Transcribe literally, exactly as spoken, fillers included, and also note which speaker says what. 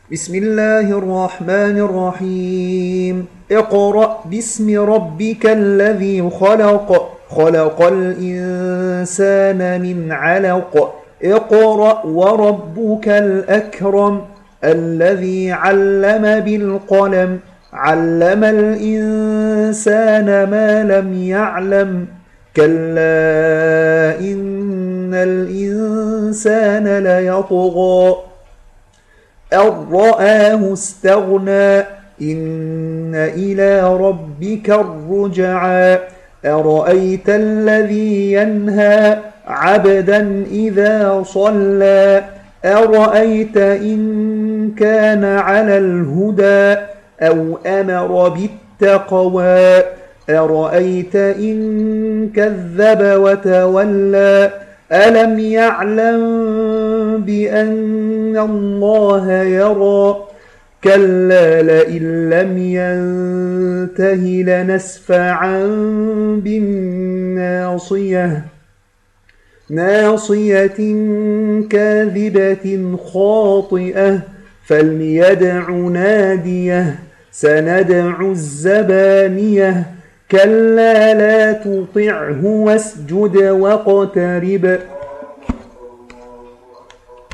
Speaker 1: بسم الله الرحمن الرحيم اقرأ باسم ربك الذي خلق خلق الإنسان من علق اقرأ وربك الأكرم الذي علم بالقلم علم الإنسان ما لم يعلم كلا إن الإنسان ليطغى أن رآه استغنى إن إلى ربك الرجعى أرأيت الذي ينهى عبدا إذا صلى أرأيت إن كان على الهدى أو أمر بالتقوى أرأيت إن كذب وتولى ألم يعلم بأن الله يرى كلا لئن لم ينته لنسفعا بالناصية ناصية كاذبة خاطئة فليدع ناديه سندع الزبانية كلا لا تطعه واسجد واقترب